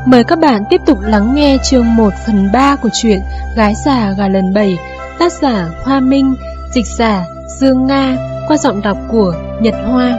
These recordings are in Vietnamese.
Mời các bạn tiếp tục lắng nghe chương 1 phần 3 của truyện Gái già gà lần 7, tác giả Hoa Minh, dịch giả Dương Nga, qua giọng đọc của Nhật Hoa.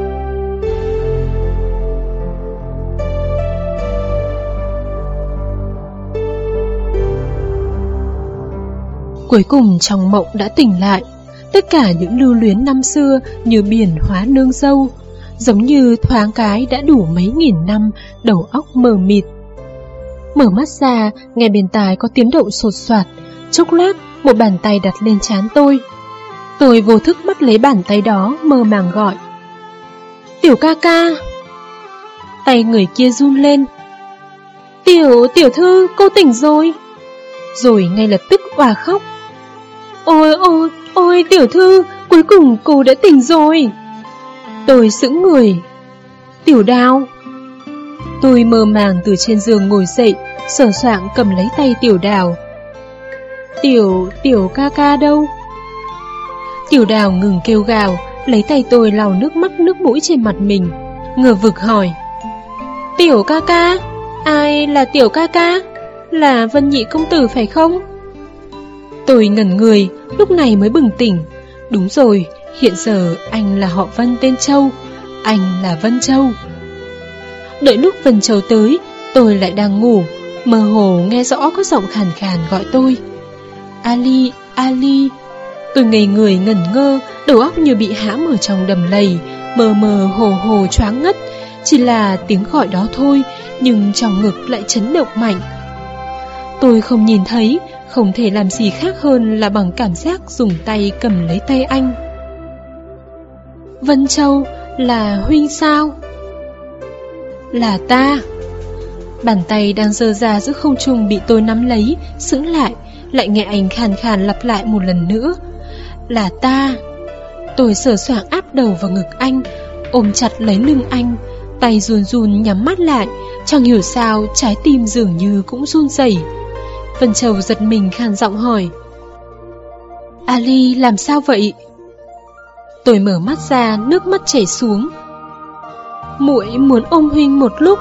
Cuối cùng trong mộng đã tỉnh lại. Tất cả những lưu luyến năm xưa như biển hóa nương dâu, giống như thoáng cái đã đủ mấy nghìn năm, đầu óc mờ mịt. Mở mắt ra, nghe bên tai có tiếng động sột soạt. Chốc lát, một bàn tay đặt lên trán tôi. Tôi vô thức bắt lấy bàn tay đó, mơ màng gọi: "Tiểu ca ca." Tay người kia run lên: Tiểu thư, cô tỉnh rồi." Rồi ngay lập tức òa khóc: Ôi tiểu thư, cuối cùng cô đã tỉnh rồi." Tôi sững người. "Tiểu Đào." Tôi mơ màng từ trên giường ngồi dậy, sờ soạng cầm lấy tay Tiểu Đào. Tiểu ca ca đâu?" Tiểu Đào ngừng kêu gào, lấy tay tôi lau nước mắt nước mũi trên mặt mình, ngờ vực hỏi: "Tiểu ca ca? Ai là Tiểu ca ca? Là Vân Nhị công tử phải không?" Tôi ngẩn người, lúc này mới bừng tỉnh. Đúng rồi, hiện giờ anh là họ Vân tên Châu. Anh là Vân Châu. Đợi lúc Vân Châu tới, tôi lại đang ngủ, mơ hồ nghe rõ có giọng khàn khàn gọi tôi: "Ali, Ali." Tôi ngây người ngẩn ngơ, đầu óc như bị hãm ở trong đầm lầy, mờ mờ hồ hồ choáng ngất. Chỉ là tiếng gọi đó thôi, nhưng trong ngực lại chấn động mạnh. Tôi không nhìn thấy, không thể làm gì khác hơn là bằng cảm giác dùng tay cầm lấy tay anh. "Vân Châu, là huynh sao?" "Là ta." Bàn tay đang giơ ra giữa không trung bị tôi nắm lấy, sững lại nghe anh khàn khàn lặp lại một lần nữa: "Là ta." Tôi sờ soạng áp đầu vào ngực anh, ôm chặt lấy lưng anh, tay run run nhắm mắt lại, chẳng hiểu sao trái tim dường như cũng run rẩy. Vân Châu giật mình khàn giọng hỏi: "Ali, làm sao vậy?" Tôi mở mắt ra, nước mắt chảy xuống. "Muội muốn ôm huynh một lúc."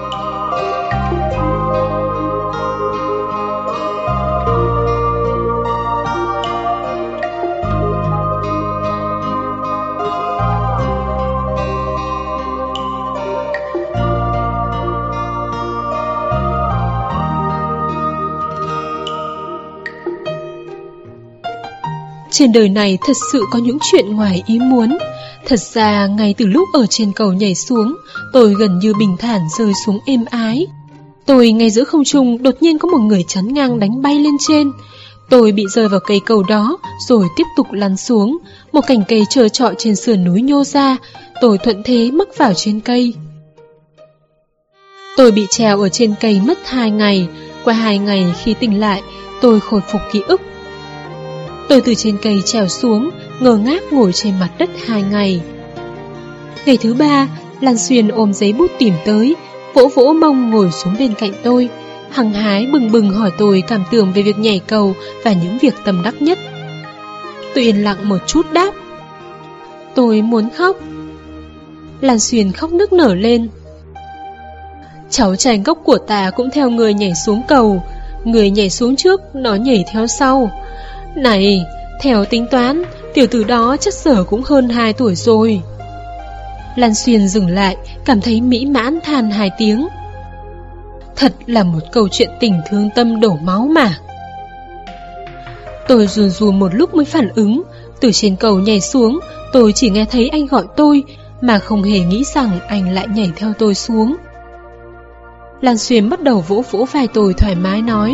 Trên đời này thật sự có những chuyện ngoài ý muốn. Thật ra ngay từ lúc ở trên cầu nhảy xuống, tôi gần như bình thản rơi xuống êm ái. Tôi ngay giữa không trung đột nhiên có một người chắn ngang đánh bay lên trên. Tôi bị rơi vào cây cầu đó, rồi tiếp tục lăn xuống. Một cành cây trơ trọi trên sườn núi nhô ra, tôi thuận thế mắc vào trên cây. Tôi bị treo ở trên cây mất 2 ngày. Qua 2 ngày khi tỉnh lại, tôi khôi phục ký ức. Tôi từ trên cây trèo xuống, ngơ ngác ngồi trên mặt đất 2 ngày. Ngày thứ 3, Lan Xuyên ôm giấy bút tìm tới, vỗ vỗ mông ngồi xuống bên cạnh tôi, hăng hái bừng bừng hỏi tôi cảm tưởng về việc nhảy cầu và những việc tâm đắc nhất. Tôi yên lặng một chút đáp: "Tôi muốn khóc." Lan Xuyên khóc nức nở lên: "Cháu trai gốc của ta cũng theo người nhảy xuống cầu. Người nhảy xuống trước, nó nhảy theo sau. Này, theo tính toán, tiểu tử đó chắc giờ cũng hơn 2 tuổi rồi." Lan Xuyên dừng lại, cảm thấy mỹ mãn than 2 tiếng. Thật là một câu chuyện tình thương tâm đổ máu mà. Tôi run run một lúc mới phản ứng. Từ trên cầu nhảy xuống, tôi chỉ nghe thấy anh gọi tôi, mà không hề nghĩ rằng anh lại nhảy theo tôi xuống. Lan Xuyên bắt đầu vỗ vỗ vai tôi thoải mái nói: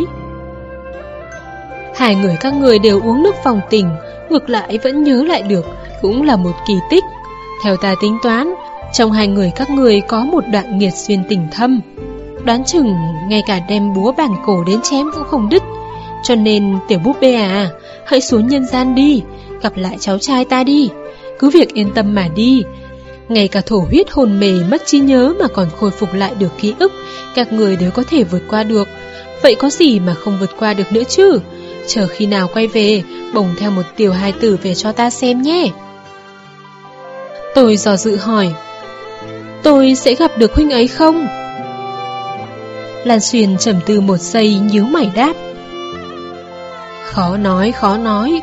"Hai người các người đều uống nước vòng tình, ngược lại vẫn nhớ lại được, cũng là một kỳ tích. Theo ta tính toán, trong hai người các người có một đoạn nghiệt duyên tình thâm. Đoán chừng ngay cả đem búa bàn cổ đến chém cũng không đứt. Cho nên tiểu búp bê à, hãy xuống nhân gian đi, gặp lại cháu trai ta đi. Cứ việc yên tâm mà đi. Ngay cả thổ huyết hồn mề mất trí nhớ mà còn khôi phục lại được ký ức, các người đều có thể vượt qua được. Vậy có gì mà không vượt qua được nữa chứ? Chờ khi nào quay về, bồng theo một tiểu hài tử về cho ta xem nhé." Tôi dò dự hỏi: "Tôi sẽ gặp được huynh ấy không?" Lan Xuyên trầm tư một giây nhíu mày đáp: Khó nói.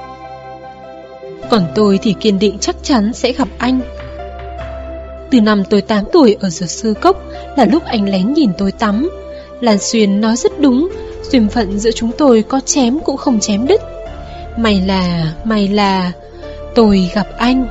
Còn tôi thì kiên định chắc chắn sẽ gặp anh. Từ năm tôi 8 tuổi ở Dược Sư Cốc là lúc anh lén nhìn tôi tắm. Lan Xuyên nói rất đúng, duyên phận giữa chúng tôi có chém cũng không chém đứt. May là tôi gặp anh.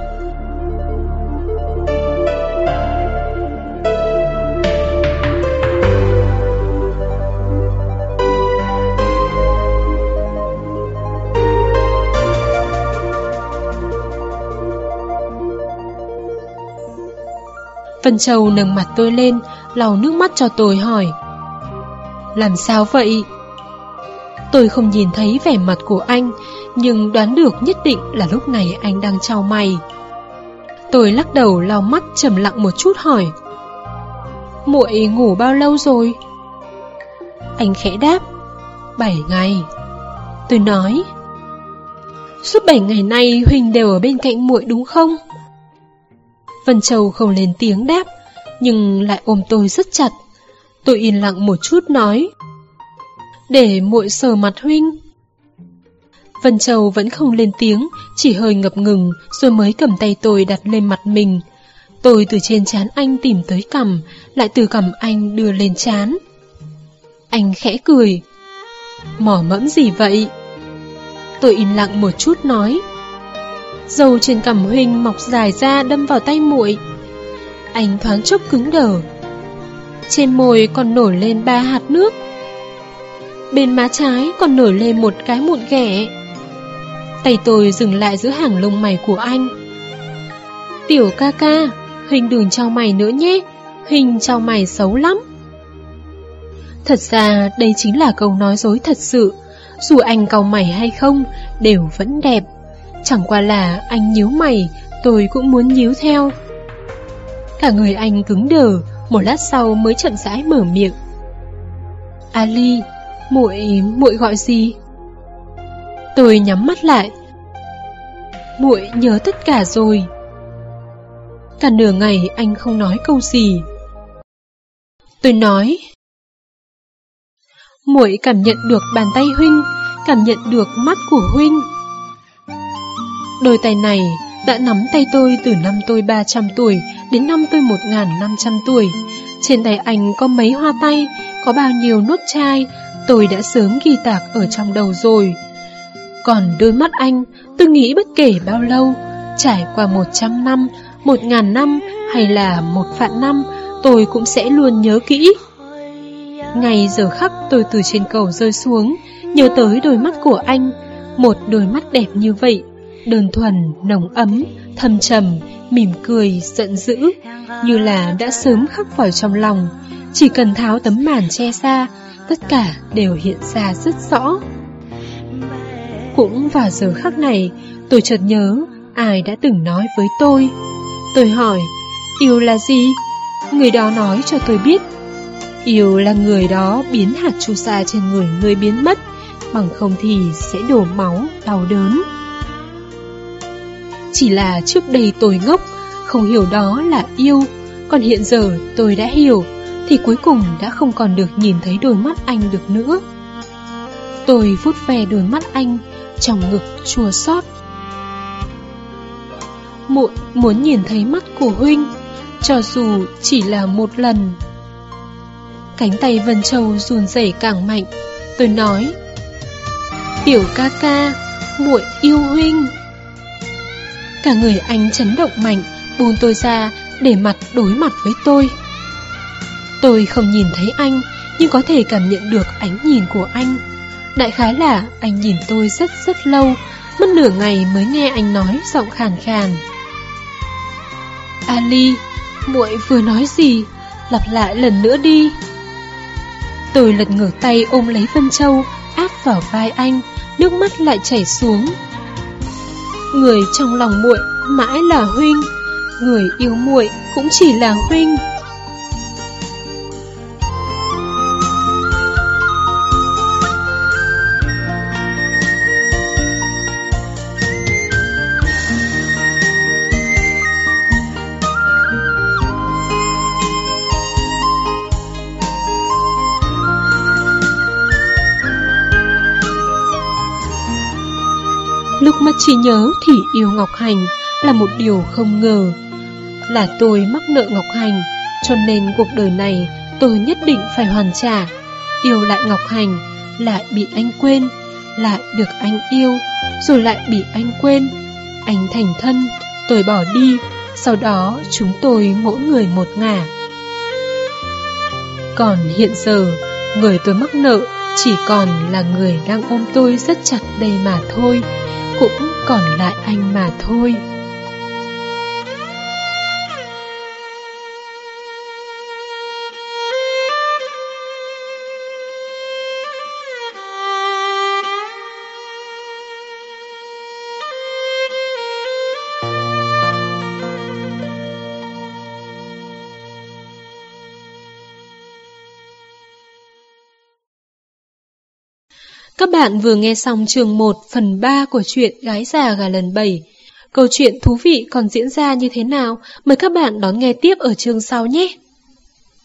Vân Châu nâng mặt tôi lên, lau nước mắt cho tôi hỏi: Làm sao vậy? Tôi không nhìn thấy vẻ mặt của anh, nhưng đoán được nhất định là lúc này anh đang chau mày. Tôi lắc đầu lau mắt, trầm lặng một chút hỏi: Muội ngủ bao lâu rồi? Anh khẽ đáp: 7 ngày. Tôi nói: Suốt 7 ngày nay Huỳnh đều ở bên cạnh muội đúng không? Vân Châu không lên tiếng đáp, nhưng lại ôm tôi rất chặt. Tôi yên lặng một chút nói: Để muội sờ mặt Huynh. Vân Châu vẫn không lên tiếng, chỉ hơi ngập ngừng, rồi mới cầm tay tôi đặt lên mặt mình. Tôi từ trên trán anh tìm tới cằm, lại từ cằm anh đưa lên trán. Anh khẽ cười: Mỏ mẫm gì vậy? Tôi im lặng một chút nói: Râu trên cằm Huynh mọc dài ra đâm vào tay muội. Anh thoáng chốc cứng đờ. Trên môi còn nổi lên 3 hạt nước. Bên má trái còn nổi lên một cái mụn ghẻ. Tay tôi dừng lại giữa hàng lông mày của anh. Tiểu ca ca, Huỳnh đừng chau mày nữa nhé, Huỳnh chau mày xấu lắm. Thật ra đây chính là câu nói dối thật sự. Dù anh cau mày hay không, đều vẫn đẹp. Chẳng qua là anh nhíu mày, tôi cũng muốn nhíu theo. Cả người anh cứng đờ, một lát sau mới chậm rãi mở miệng: Ali, muội gọi gì? Tôi nhắm mắt lại. Muội nhớ tất cả rồi. Cả nửa ngày anh không nói câu gì. Tôi nói: Muội cảm nhận được bàn tay Huynh, cảm nhận được mắt của Huynh. Đôi tay này đã nắm tay tôi từ năm tôi 300 tuổi đến năm tôi 1500 tuổi. Trên tay anh có mấy hoa tay, có bao nhiêu nốt chai, tôi đã sớm ghi tạc ở trong đầu rồi. Còn đôi mắt anh, tôi nghĩ bất kể bao lâu, trải qua 100 năm, 1000 năm hay là 1 vạn năm, tôi cũng sẽ luôn nhớ kỹ. Ngay giờ khắc tôi từ trên cầu rơi xuống, nhớ tới đôi mắt của anh, một đôi mắt đẹp như vậy, đơn thuần, nồng ấm, thâm trầm, mỉm cười, giận dữ, như là đã sớm khắc vào trong lòng. Chỉ cần tháo tấm màn che ra, tất cả đều hiện ra rất rõ. Cũng vào giờ khắc này, tôi chợt nhớ ai đã từng nói với tôi. Tôi hỏi: Yêu là gì? Người đó nói cho tôi biết: Yêu là người đó biến hạt chu sa trên người người biến mất, bằng không thì sẽ đổ máu, đau đớn. Chỉ là trước đây tôi ngốc, không hiểu đó là yêu. Còn hiện giờ tôi đã hiểu, thì cuối cùng đã không còn được nhìn thấy đôi mắt anh được nữa. Tôi vuốt ve đôi mắt anh, trong ngực chua xót. Muội muốn nhìn thấy mắt của Huynh, cho dù chỉ là một lần. Cánh tay Vân Châu run rẩy càng mạnh. Tôi nói: Tiểu ca ca, muội yêu Huynh. Cả người anh chấn động mạnh, buông tôi ra để mặt đối mặt với tôi. Tôi không nhìn thấy anh, nhưng có thể cảm nhận được ánh nhìn của anh. Đại khái là anh nhìn tôi rất lâu, mất nửa ngày mới nghe anh nói giọng khàn khàn: Ali, muội vừa nói gì? Lặp lại lần nữa đi. Tôi lật ngửa tay ôm lấy Vân Châu, áp vào vai anh, nước mắt lại chảy xuống. Người trong lòng muội mãi là Huynh, người yêu muội cũng chỉ là Huynh. mà chỉ nhớ thì yêu Ngọc Hành là một điều không ngờ. Là tôi mắc nợ Ngọc Hành, cho nên cuộc đời này tôi nhất định phải hoàn trả. Yêu lại Ngọc Hành, lại bị anh quên, lại được anh yêu, rồi lại bị anh quên. Anh thành thân, tôi bỏ đi, sau đó chúng tôi mỗi người một ngả. Còn hiện giờ, người tôi mắc nợ chỉ còn là người đang ôm tôi rất chặt đây mà thôi, cũng còn lại anh mà thôi. Các bạn vừa nghe xong chương 1 phần 3 của truyện Gái già gà lần 7. Câu chuyện thú vị còn diễn ra như thế nào? Mời các bạn đón nghe tiếp ở chương sau nhé!